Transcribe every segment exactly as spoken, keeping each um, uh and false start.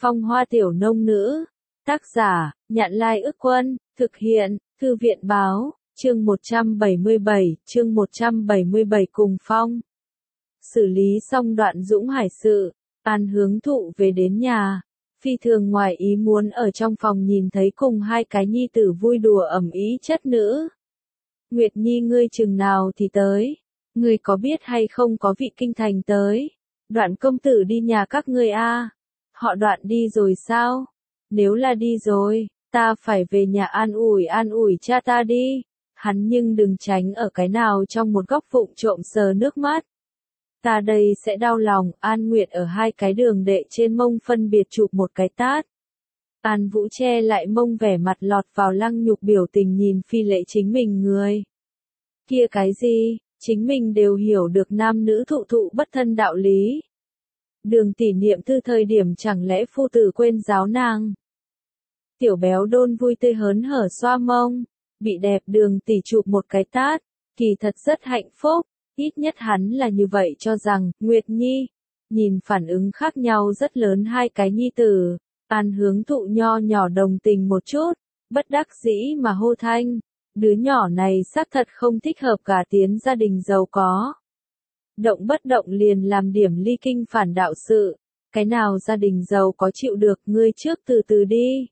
Phong hoa tiểu nông nữ. Tác giả, Nhạn Lai Ức Quân, thực hiện, Thư viện Báo, chương một trăm bảy mươi bảy, chương một trăm bảy mươi bảy cùng Phong. Xử lý xong đoạn Dũng Hải sự, An hướng thụ về đến nhà. Phi thường ngoài ý muốn ở trong phòng nhìn thấy cùng hai cái nhi tử vui đùa ẩm ý chất nữ. Nguyệt Nhi ngươi chừng nào thì tới, ngươi có biết hay không có vị kinh thành tới. Đoạn công tử đi nhà các ngươi a? Họ Đoạn đi rồi sao? Nếu là đi rồi, ta phải về nhà an ủi an ủi cha ta đi. Hắn nhưng đừng tránh ở cái nào trong một góc vụng trộm sờ nước mắt. Ta đây sẽ đau lòng. An Nguyệt ở hai cái đường đệ trên mông phân biệt chụp một cái tát. An Vũ che lại mông vẻ mặt lọt vào lăng nhục biểu tình nhìn phi lệ chính mình người. Kia cái gì, chính mình đều hiểu được nam nữ thụ thụ bất thân đạo lý. Đường tỷ niệm thư thời điểm chẳng lẽ phu tử quên giáo nàng. Tiểu béo đôn vui tươi hớn hở xoa mông, bị đẹp đường tỷ chụp một cái tát, kỳ thật rất hạnh phúc, ít nhất hắn là như vậy cho rằng. Nguyệt Nhi, nhìn phản ứng khác nhau rất lớn hai cái nhi tử, An hướng thụ nho nhỏ đồng tình một chút, bất đắc dĩ mà hô thanh, đứa nhỏ này xác thật không thích hợp gả tiến gia đình giàu có. Động bất động liền làm điểm ly kinh phản đạo sự, cái nào gia đình giàu có chịu được, ngươi trước từ từ đi.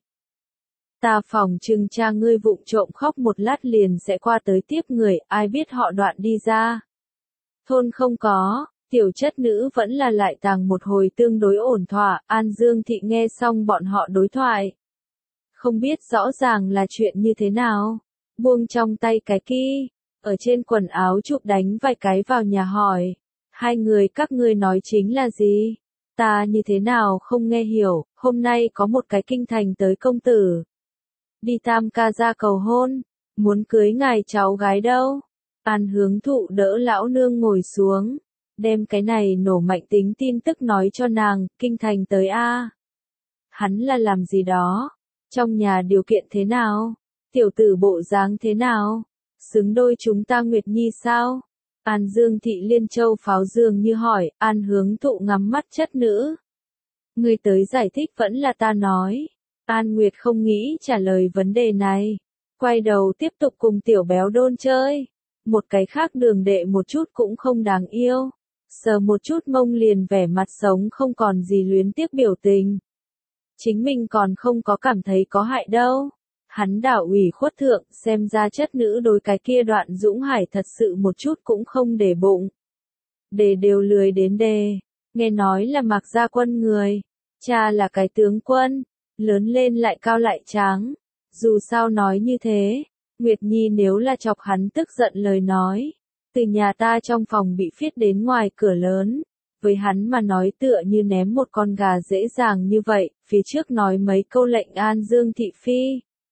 Ta phòng trừng cha ngươi vụng trộm khóc một lát liền sẽ qua tới tiếp người, ai biết họ Đoạn đi ra. Thôn không có, tiểu chất nữ vẫn là lại tàng một hồi tương đối ổn thỏa. An Dương Thị nghe xong bọn họ đối thoại. Không biết rõ ràng là chuyện như thế nào, buông trong tay cái kia, ở trên quần áo chụp đánh vài cái vào nhà hỏi. Hai người các ngươi nói chính là gì? Ta như thế nào không nghe hiểu, hôm nay có một cái kinh thành tới công tử. Đi Tam ca ra cầu hôn, muốn cưới ngài cháu gái đâu. An hướng thụ đỡ lão nương ngồi xuống, đem cái này nổ mạnh tính tin tức nói cho nàng. Kinh thành tới a? Hắn là làm gì đó? Trong nhà điều kiện thế nào? Tiểu tử bộ dáng thế nào? Xứng đôi chúng ta Nguyệt Nhi sao? An Dương Thị liên châu pháo dường như hỏi. An hướng thụ ngắm mắt chất nữ. Ngươi tới giải thích vẫn là ta nói. An Nguyệt không nghĩ trả lời vấn đề này, quay đầu tiếp tục cùng tiểu béo đôn chơi. Một cái khác đường đệ một chút cũng không đáng yêu, sờ một chút mông liền vẻ mặt sống không còn gì luyến tiếc biểu tình. Chính mình còn không có cảm thấy có hại đâu. Hắn đảo ủy khuất thượng, xem ra chất nữ đối cái kia Đoạn Dũng Hải thật sự một chút cũng không để bụng. Đề đều lười đến đề, nghe nói là Mạc Gia Quân người, cha là cái tướng quân, lớn lên lại cao lại tráng. Dù sao nói như thế, Nguyệt Nhi nếu là chọc hắn tức giận lời nói, từ nhà ta trong phòng bị phiết đến ngoài cửa lớn, với hắn mà nói tựa như ném một con gà dễ dàng như vậy. Phía trước nói mấy câu lệnh An Dương Thị phi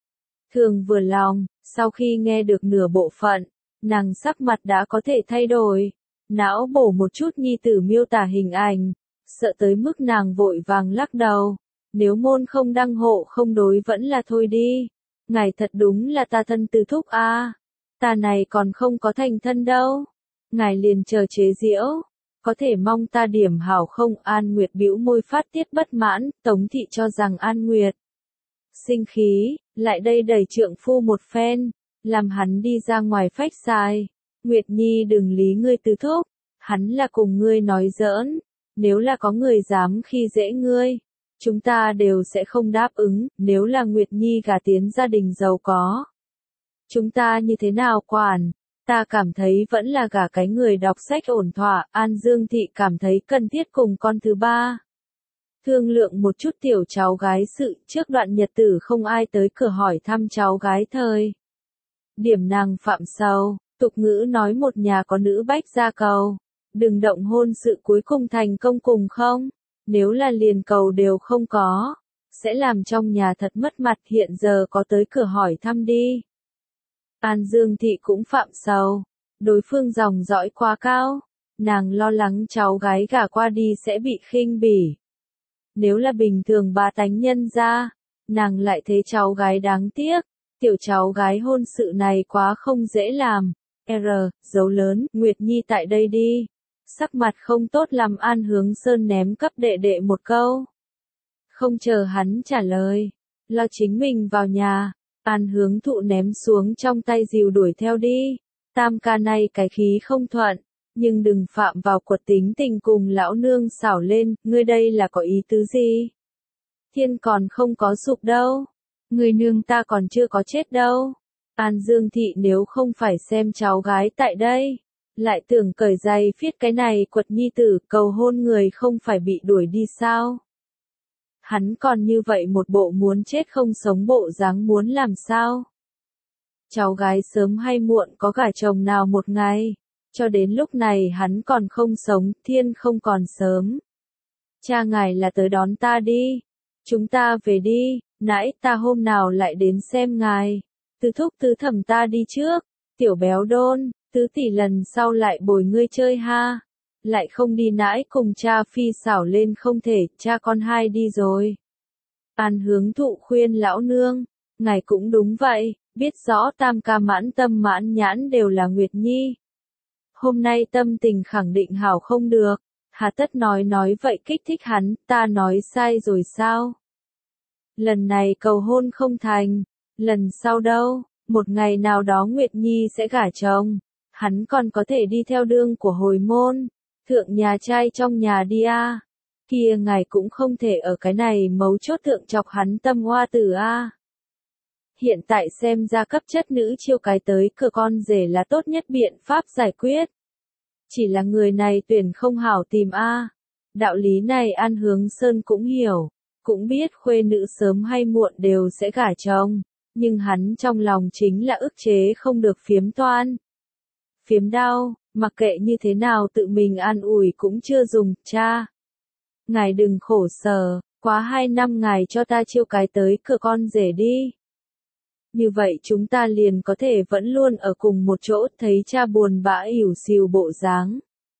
thường vừa lòng, sau khi nghe được nửa bộ phận, nàng sắc mặt đã có thể thay đổi, não bổ một chút nhi tử miêu tả hình ảnh, sợ tới mức nàng vội vàng lắc đầu. Nếu môn không đăng hộ không đối vẫn là thôi đi. Ngài thật đúng là ta thân từ thúc a. À. Ta này còn không có thành thân đâu. Ngài liền chờ chế giễu. Có thể mong ta điểm hảo không? An Nguyệt bĩu môi phát tiết bất mãn. Tống Thị cho rằng An Nguyệt sinh khí, lại đây đẩy trượng phu một phen, làm hắn đi ra ngoài phách sai. Nguyệt Nhi đừng lý ngươi từ thúc, hắn là cùng ngươi nói giỡn. Nếu là có người dám khi dễ ngươi, chúng ta đều sẽ không đáp ứng. Nếu là Nguyệt Nhi gả tiến gia đình giàu có, chúng ta như thế nào quản? Ta cảm thấy vẫn là gả cái người đọc sách ổn thỏa. An Dương Thị cảm thấy cần thiết cùng con thứ ba thương lượng một chút tiểu cháu gái sự. Trước đoạn nhật tử không ai tới cửa hỏi thăm cháu gái thời điểm nàng phạm sầu. Tục ngữ nói một nhà có nữ bách gia cầu, đừng động hôn sự cuối cùng thành công cùng không? Nếu là liền cầu đều không có, sẽ làm trong nhà thật mất mặt. Hiện giờ có tới cửa hỏi thăm đi. An Dương Thị cũng phạm sầu, đối phương dòng dõi quá cao, nàng lo lắng cháu gái gả qua đi sẽ bị khinh bỉ. Nếu là bình thường ba tánh nhân ra, nàng lại thấy cháu gái đáng tiếc. Tiểu cháu gái hôn sự này quá không dễ làm. R, dấu lớn, Nguyệt Nhi tại đây đi. Sắc mặt không tốt làm An Hướng Sơn ném cấp đệ đệ một câu. Không chờ hắn trả lời, lo chính mình vào nhà, An Hướng Thụ ném xuống trong tay rìu đuổi theo đi. Tam ca này cái khí không thuận, nhưng đừng phạm vào quật tính tình cùng lão nương xảo lên, ngươi đây là có ý tứ gì? Thiên còn không có sụp đâu, người nương ta còn chưa có chết đâu. An Dương Thị nếu không phải xem cháu gái tại đây, lại tưởng cởi giày phiết cái này quật nhi tử cầu hôn người không phải bị đuổi đi sao? Hắn còn như vậy một bộ muốn chết không sống bộ dáng muốn làm sao? Cháu gái sớm hay muộn có gả chồng nào một ngày, cho đến lúc này hắn còn không sống, thiên không còn sớm. Cha ngài là tới đón ta đi, chúng ta về đi, nãy ta hôm nào lại đến xem ngài, tứ thúc tứ thẩm ta đi trước, tiểu béo đôn, tứ tỷ lần sau lại bồi ngươi chơi ha, lại không đi nãi cùng cha phi xảo lên không thể, cha con hai đi rồi. An Hướng Thụ khuyên lão nương, ngài cũng đúng vậy, biết rõ tam ca mãn tâm mãn nhãn đều là Nguyệt Nhi. Hôm nay tâm tình khẳng định hảo không được, hà tất nói nói vậy kích thích hắn, ta nói sai rồi sao? Lần này cầu hôn không thành, lần sau đâu, một ngày nào đó Nguyệt Nhi sẽ gả chồng, hắn còn có thể đi theo đương của hồi môn, thượng nhà trai trong nhà đi a. À. Kia ngài cũng không thể ở cái này mấu chốt thượng chọc hắn tâm hoa tử a. À. Hiện tại xem ra cấp chất nữ chiêu cái tới cửa con rể là tốt nhất biện pháp giải quyết. Chỉ là người này tuyển không hảo tìm a. À. Đạo lý này An Hướng Sơn cũng hiểu, cũng biết khuê nữ sớm hay muộn đều sẽ gả chồng, nhưng hắn trong lòng chính là ức chế không được phiếm toan. Phiếm đau, mặc kệ như thế nào tự mình an ủi cũng chưa dùng, cha. Ngài đừng khổ sở, quá hai năm ngài cho ta chiêu cái tới cửa con rể đi. Như vậy chúng ta liền có thể vẫn luôn ở cùng một chỗ, thấy cha buồn bã ỉu xìu bộ dáng.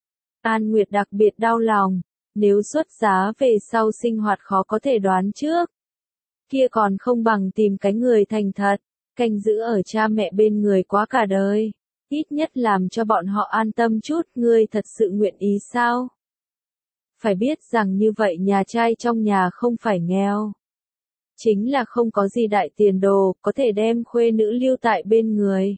An Nguyệt đặc biệt đau lòng, nếu xuất giá về sau sinh hoạt khó có thể đoán trước. Kia còn không bằng tìm cái người thành thật, canh giữ ở cha mẹ bên người quá cả đời. Ít nhất làm cho bọn họ an tâm chút, ngươi thật sự nguyện ý sao? Phải biết rằng như vậy nhà trai trong nhà không phải nghèo. Chính là không có gì đại tiền đồ, có thể đem khuê nữ lưu tại bên người.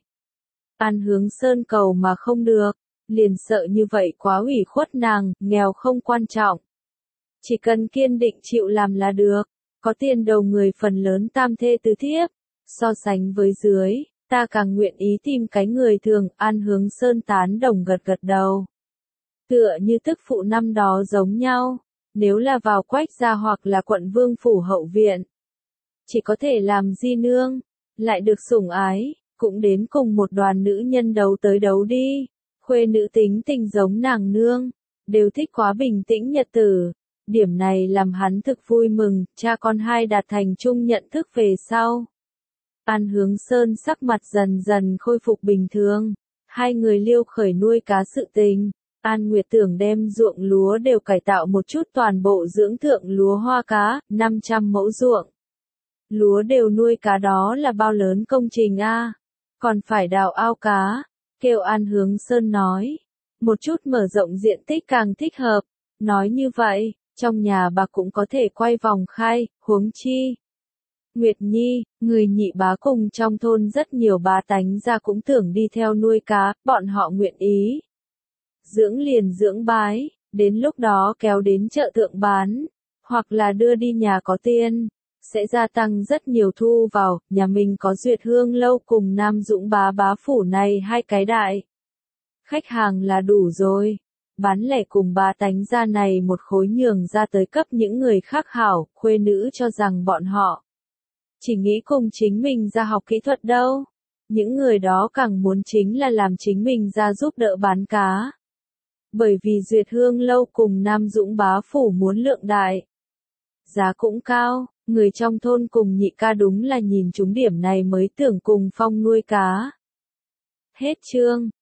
An Hướng Sơn cầu mà không được, liền sợ như vậy quá ủy khuất nàng, nghèo không quan trọng. Chỉ cần kiên định chịu làm là được, có tiền đầu người phần lớn tam thê tứ thiếp, so sánh với dưới. Ta càng nguyện ý tìm cái người thường, An Hướng Sơn tán đồng gật gật đầu. Tựa như tức phụ năm đó giống nhau, nếu là vào Quách gia hoặc là quận Vương phủ hậu viện, chỉ có thể làm di nương, lại được sủng ái, cũng đến cùng một đoàn nữ nhân đấu tới đấu đi, khuê nữ tính tình giống nàng nương, đều thích quá bình tĩnh nhật tử. Điểm này làm hắn thực vui mừng, cha con hai đạt thành chung nhận thức về sau. An Hướng Sơn sắc mặt dần dần khôi phục bình thường, hai người liêu khởi nuôi cá sự tình, An Nguyệt tưởng đem ruộng lúa đều cải tạo một chút toàn bộ dưỡng thượng lúa hoa cá, năm trăm mẫu ruộng. Lúa đều nuôi cá đó là bao lớn công trình a, còn phải đào ao cá, kêu An Hướng Sơn nói, một chút mở rộng diện tích càng thích hợp, nói như vậy, trong nhà bà cũng có thể quay vòng khai, huống chi. Nguyệt Nhi, người nhị bá cùng trong thôn rất nhiều bá tánh ra cũng tưởng đi theo nuôi cá, bọn họ nguyện ý. Dưỡng liền dưỡng bái, đến lúc đó kéo đến chợ thượng bán, hoặc là đưa đi nhà có tiền, sẽ gia tăng rất nhiều thu vào, nhà mình có Duyệt Hương lâu cùng Nam Dũng bá bá phủ này hai cái đại. Khách hàng là đủ rồi, bán lẻ cùng bá tánh ra này một khối nhường ra tới cấp những người khác hảo, khuê nữ cho rằng bọn họ chỉ nghĩ cùng chính mình ra học kỹ thuật đâu. Những người đó càng muốn chính là làm chính mình ra giúp đỡ bán cá. Bởi vì Duyệt Hương lâu cùng Nam Dũng bá phủ muốn lượng đại. Giá cũng cao, người trong thôn cùng nhị ca đúng là nhìn chúng điểm này mới tưởng cùng Phong nuôi cá. Hết chương.